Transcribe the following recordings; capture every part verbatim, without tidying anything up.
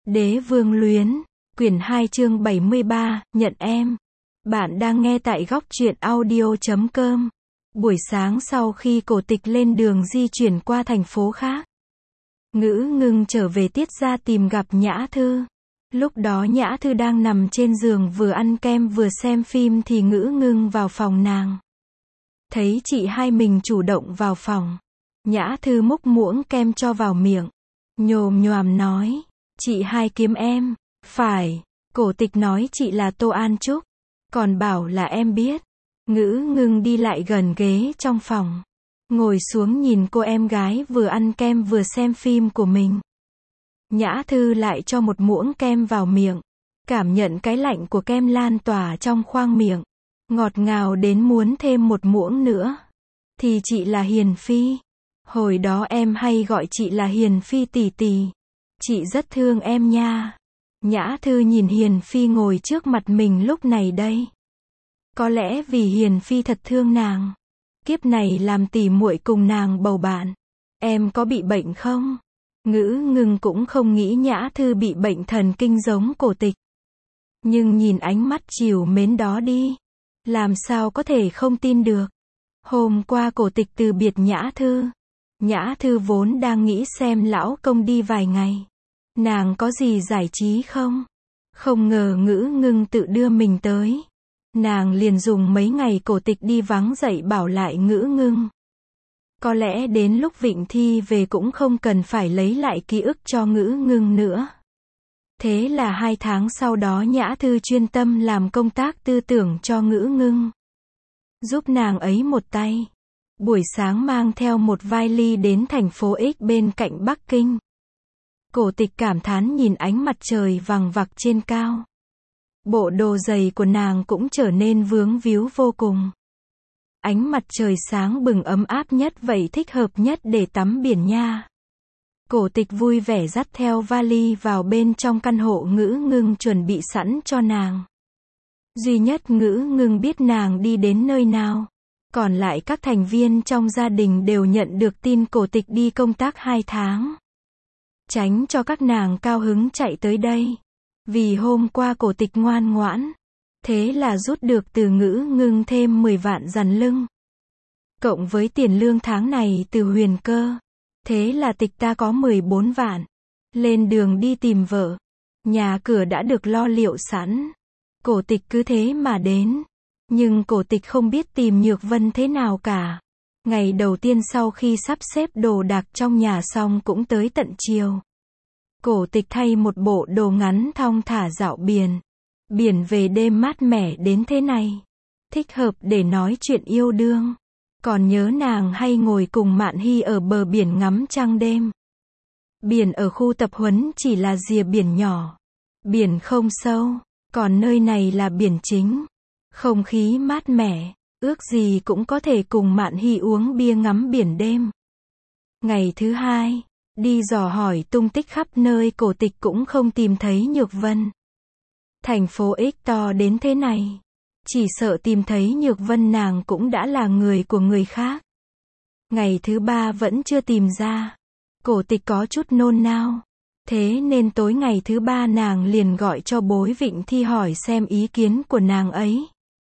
Đế vương luyến, quyển hai chương bảy mươi ba, nhận em. Bạn đang nghe tại góc truyện audio chấm com. Buổi sáng sau khi Cổ Tịch lên đường di chuyển qua thành phố khác, Ngữ Ngưng trở về Tiết gia tìm gặp Nhã Thư. Lúc đó Nhã Thư đang nằm trên giường vừa ăn kem vừa xem phim thì Ngữ Ngưng vào phòng nàng. Thấy chị hai mình chủ động vào phòng, Nhã Thư múc muỗng kem cho vào miệng, nhồm nhoàm nói, chị hai kiếm em. Phải, Cổ Tịch nói chị là Tô An Trúc, còn bảo là em biết. Ngữ Ngưng đi lại gần ghế trong phòng, ngồi xuống nhìn cô em gái vừa ăn kem vừa xem phim của mình. Nhã Thư lại cho một muỗng kem vào miệng, cảm nhận cái lạnh của kem lan tỏa trong khoang miệng, ngọt ngào đến muốn thêm một muỗng nữa. Thì chị là Hiền Phi. Hồi đó em hay gọi chị là Hiền Phi tỷ tỷ. Chị rất thương em nha. Nhã Thư nhìn Hiền Phi ngồi trước mặt mình lúc này đây. Có lẽ vì Hiền Phi thật thương nàng. Kiếp này làm tỉ muội cùng nàng bầu bạn. Em có bị bệnh không? Ngữ Ngưng cũng không nghĩ Nhã Thư bị bệnh thần kinh giống Cổ Tịch. Nhưng nhìn ánh mắt trìu mến đó đi, làm sao có thể không tin được. Hôm qua Cổ Tịch từ biệt Nhã Thư. Nhã Thư vốn đang nghĩ xem lão công đi vài ngày, nàng có gì giải trí không? Không ngờ Ngữ Ngưng tự đưa mình tới. Nàng liền dùng mấy ngày Cổ Tịch đi vắng dạy bảo lại Ngữ Ngưng. Có lẽ đến lúc Vịnh Thi về cũng không cần phải lấy lại ký ức cho Ngữ Ngưng nữa. Thế là hai tháng sau đó Nhã Thư chuyên tâm làm công tác tư tưởng cho Ngữ Ngưng, giúp nàng ấy một tay. Buổi sáng mang theo một vali đến thành phố X bên cạnh Bắc Kinh. Cổ Tịch cảm thán nhìn ánh mặt trời vằng vặc trên cao. Bộ đồ giày của nàng cũng trở nên vướng víu vô cùng. Ánh mặt trời sáng bừng ấm áp nhất vậy thích hợp nhất để tắm biển nha. Cổ Tịch vui vẻ dắt theo vali vào bên trong căn hộ Ngữ Ngưng chuẩn bị sẵn cho nàng. Duy nhất Ngữ Ngưng biết nàng đi đến nơi nào. Còn lại các thành viên trong gia đình đều nhận được tin Cổ Tịch đi công tác hai tháng. Tránh cho các nàng cao hứng chạy tới đây. Vì hôm qua Cổ Tịch ngoan ngoãn. Thế là rút được từ Ngữ Ngưng thêm mười vạn dằn lưng. Cộng với tiền lương tháng này từ Huyền Cơ. Thế là Tịch ta có mười bốn vạn. Lên đường đi tìm vợ. Nhà cửa đã được lo liệu sẵn. Cổ Tịch cứ thế mà đến. Nhưng Cổ Tịch không biết tìm Nhược Vân thế nào cả. Ngày đầu tiên sau khi sắp xếp đồ đạc trong nhà xong cũng tới tận chiều. Cổ Tịch thay một bộ đồ ngắn thong thả dạo biển. Biển về đêm mát mẻ đến thế này. Thích hợp để nói chuyện yêu đương. Còn nhớ nàng hay ngồi cùng Mạn Hy ở bờ biển ngắm trăng đêm. Biển ở khu tập huấn chỉ là rìa biển nhỏ. Biển không sâu. Còn nơi này là biển chính. Không khí mát mẻ, ước gì cũng có thể cùng Mạn Hy uống bia ngắm biển đêm. Ngày thứ hai, đi dò hỏi tung tích khắp nơi Cổ Tịch cũng không tìm thấy Nhược Vân. Thành phố X to đến thế này, chỉ sợ tìm thấy Nhược Vân nàng cũng đã là người của người khác. Ngày thứ ba vẫn chưa tìm ra. Cổ Tịch có chút nôn nao. Thế nên tối ngày thứ ba nàng liền gọi cho Bối Vịnh Thi hỏi xem ý kiến của nàng ấy.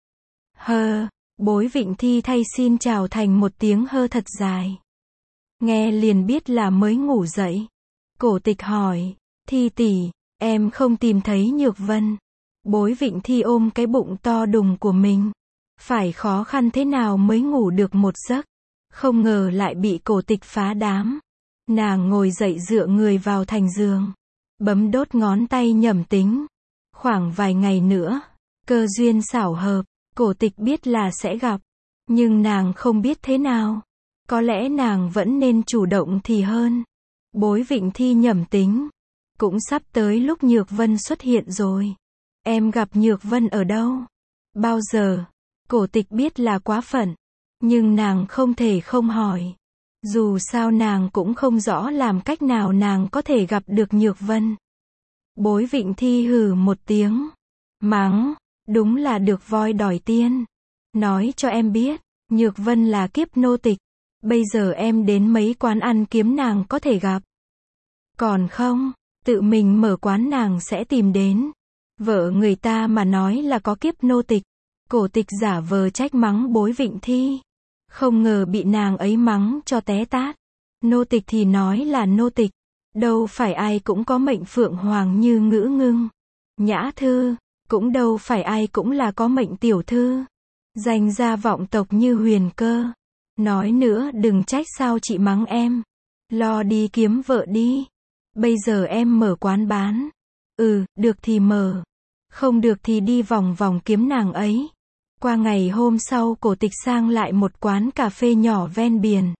Hơ, Bối Vịnh Thi thay xin chào thành một tiếng hơ thật dài. Nghe liền biết là mới ngủ dậy. Cổ Tịch hỏi, Thi tỷ, em không tìm thấy Nhược Vân. Bối Vịnh Thi ôm cái bụng to đùng của mình. Phải khó khăn thế nào mới ngủ được một giấc. Không ngờ lại bị Cổ Tịch phá đám. Nàng ngồi dậy dựa người vào thành giường. Bấm đốt ngón tay nhẩm tính. Khoảng vài ngày nữa, cơ duyên xảo hợp. Cổ Tịch biết là sẽ gặp. Nhưng nàng không biết thế nào. Có lẽ nàng vẫn nên chủ động thì hơn. Bối Vịnh Thi nhẩm tính. Cũng sắp tới lúc Nhược Vân xuất hiện rồi. Em gặp Nhược Vân ở đâu? Bao giờ? Cổ Tịch biết là quá phận. Nhưng nàng không thể không hỏi. Dù sao nàng cũng không rõ làm cách nào nàng có thể gặp được Nhược Vân. Bối Vịnh Thi hừ một tiếng. Mắng. Đúng là được voi đòi tiên. Nói cho em biết, Nhược Vân là kiếp nô tịch. Bây giờ em đến mấy quán ăn kiếm nàng có thể gặp. Còn không, Tự mình mở quán nàng sẽ tìm đến. Vợ người ta mà nói là có kiếp nô tịch. Cổ tịch giả vờ trách mắng bối Vịnh Thi. Không ngờ bị nàng ấy mắng cho té tát. Nô tịch thì nói là nô tịch. Đâu phải ai cũng có mệnh phượng hoàng như Ngữ Ngưng, Nhã Thư. Cũng đâu phải ai cũng là có mệnh tiểu thư. Danh gia vọng tộc như Huyền Cơ. Nói nữa đừng trách sao chị mắng em. Lo đi kiếm vợ đi. Bây giờ em mở quán bán. Ừ, được thì mở. Không được thì đi vòng vòng kiếm nàng ấy. Qua ngày hôm sau cổ tịch sang lại một quán cà phê nhỏ ven biển.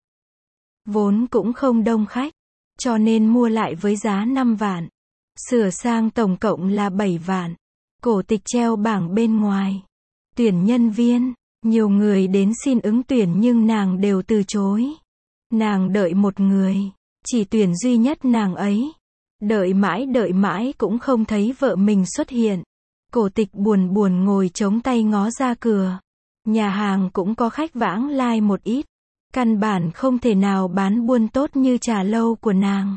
Vốn cũng không đông khách, cho nên mua lại với giá năm vạn. Sửa sang tổng cộng là bảy vạn. Cổ tịch treo bảng bên ngoài. Tuyển nhân viên. Nhiều người đến xin ứng tuyển nhưng nàng đều từ chối. Nàng đợi một người. Chỉ tuyển duy nhất nàng ấy. Đợi mãi đợi mãi cũng không thấy vợ mình xuất hiện. Cổ tịch buồn buồn ngồi chống tay ngó ra cửa. Nhà hàng cũng có khách vãng lai một ít. Căn bản không thể nào bán buôn tốt như trà lâu của nàng.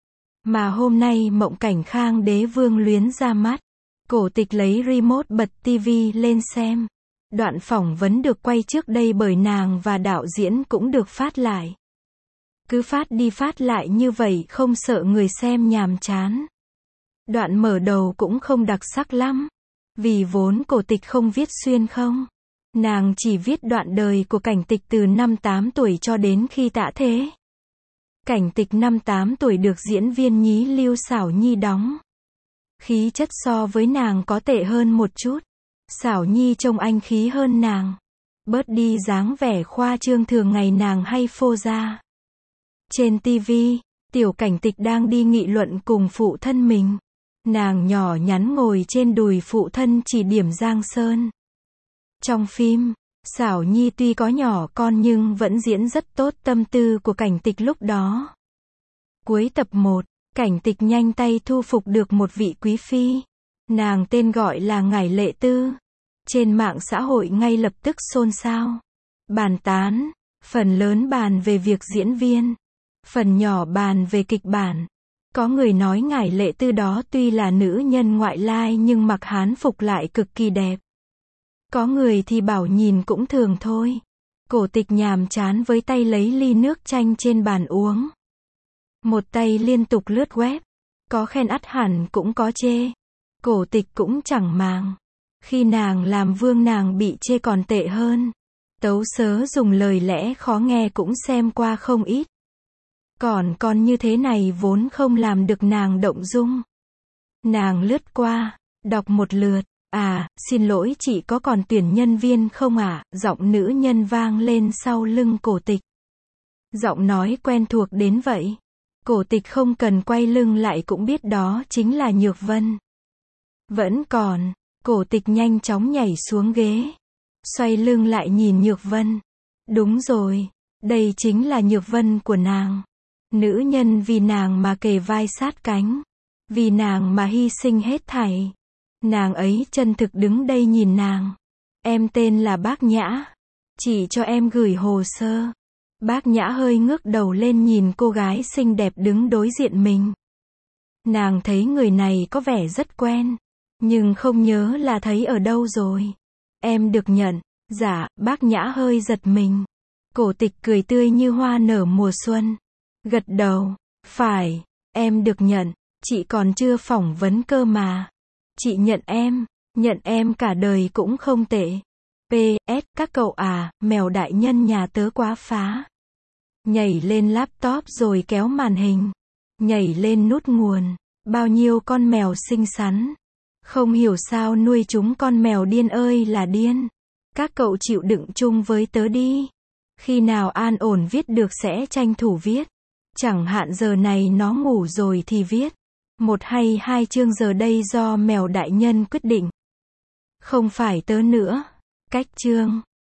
Mà hôm nay Mộng Cảnh Khang Đế Vương luyến ra mắt. Cổ tịch lấy remote bật tivi lên xem. Đoạn phỏng vấn được quay trước đây bởi nàng và đạo diễn cũng được phát lại. Cứ phát đi phát lại như vậy không sợ người xem nhàm chán. Đoạn mở đầu cũng không đặc sắc lắm. Vì vốn cổ tịch không viết xuyên không. Nàng chỉ viết đoạn đời của Cảnh Tịch từ năm tám tuổi cho đến khi tạ thế. Cảnh Tịch năm tám tuổi được diễn viên nhí Lưu Xảo Nhi đóng. Khí chất so với nàng có tệ hơn một chút. Xảo Nhi trông anh khí hơn nàng. Bớt đi dáng vẻ khoa trương thường ngày nàng hay phô ra. Trên tivi, Tiểu Cảnh Tịch đang đi nghị luận cùng phụ thân mình. Nàng nhỏ nhắn ngồi trên đùi phụ thân chỉ điểm Giang Sơn. Trong phim, Xảo Nhi tuy có nhỏ con nhưng vẫn diễn rất tốt tâm tư của Cảnh Tịch lúc đó. Cuối tập một, Cảnh Tịch nhanh tay thu phục được một vị quý phi. Nàng tên gọi là Ngải Lệ Tư. Trên mạng xã hội ngay lập tức xôn xao. Bàn tán, phần lớn bàn về việc diễn viên. Phần nhỏ bàn về kịch bản. Có người nói Ngải Lệ Tư đó tuy là nữ nhân ngoại lai nhưng mặc hán phục lại cực kỳ đẹp. Có người thì bảo nhìn cũng thường thôi. Cổ tịch nhàm chán với tay lấy ly nước chanh trên bàn uống. Một tay liên tục lướt web. Có khen ắt hẳn cũng có chê. Cổ tịch cũng chẳng màng. Khi nàng làm vương nàng bị chê còn tệ hơn. Tấu sớ dùng lời lẽ khó nghe cũng xem qua không ít. Còn con như thế này vốn không làm được nàng động dung. Nàng lướt qua, đọc một lượt. À, xin lỗi chị có còn tuyển nhân viên không ạ? À? Giọng nữ nhân vang lên sau lưng cổ tịch. Giọng nói quen thuộc đến vậy. Cổ tịch không cần quay lưng lại cũng biết đó chính là Nhược Vân. Vẫn còn, cổ tịch nhanh chóng nhảy xuống ghế. Xoay lưng lại nhìn Nhược Vân. Đúng rồi, đây chính là Nhược Vân của nàng. Nữ nhân vì nàng mà kề vai sát cánh. Vì nàng mà hy sinh hết thảy. Nàng ấy chân thực đứng đây nhìn nàng. Em tên là Bác Nhã. Chỉ cho em gửi hồ sơ. Bác Nhã hơi ngước đầu lên nhìn cô gái xinh đẹp đứng đối diện mình. Nàng thấy người này có vẻ rất quen. Nhưng không nhớ là thấy ở đâu rồi. Em được nhận. Dạ, Bác Nhã hơi giật mình. Cổ tịch cười tươi như hoa nở mùa xuân. Gật đầu. Phải, em được nhận. Chị còn chưa phỏng vấn cơ mà. Chị nhận em. Nhận em cả đời cũng không tệ. pê ét các cậu à, mèo đại nhân nhà tớ quá phá. Nhảy lên laptop rồi kéo màn hình. Nhảy lên nút nguồn. Bao nhiêu con mèo xinh xắn. Không hiểu sao nuôi chúng con mèo điên ơi là điên. Các cậu chịu đựng chung với tớ đi. Khi nào an ổn viết được sẽ tranh thủ viết. Chẳng hạn giờ này nó ngủ rồi thì viết. Một hay hai chương giờ đây do mèo đại nhân quyết định. Không phải tớ nữa. Cách chương.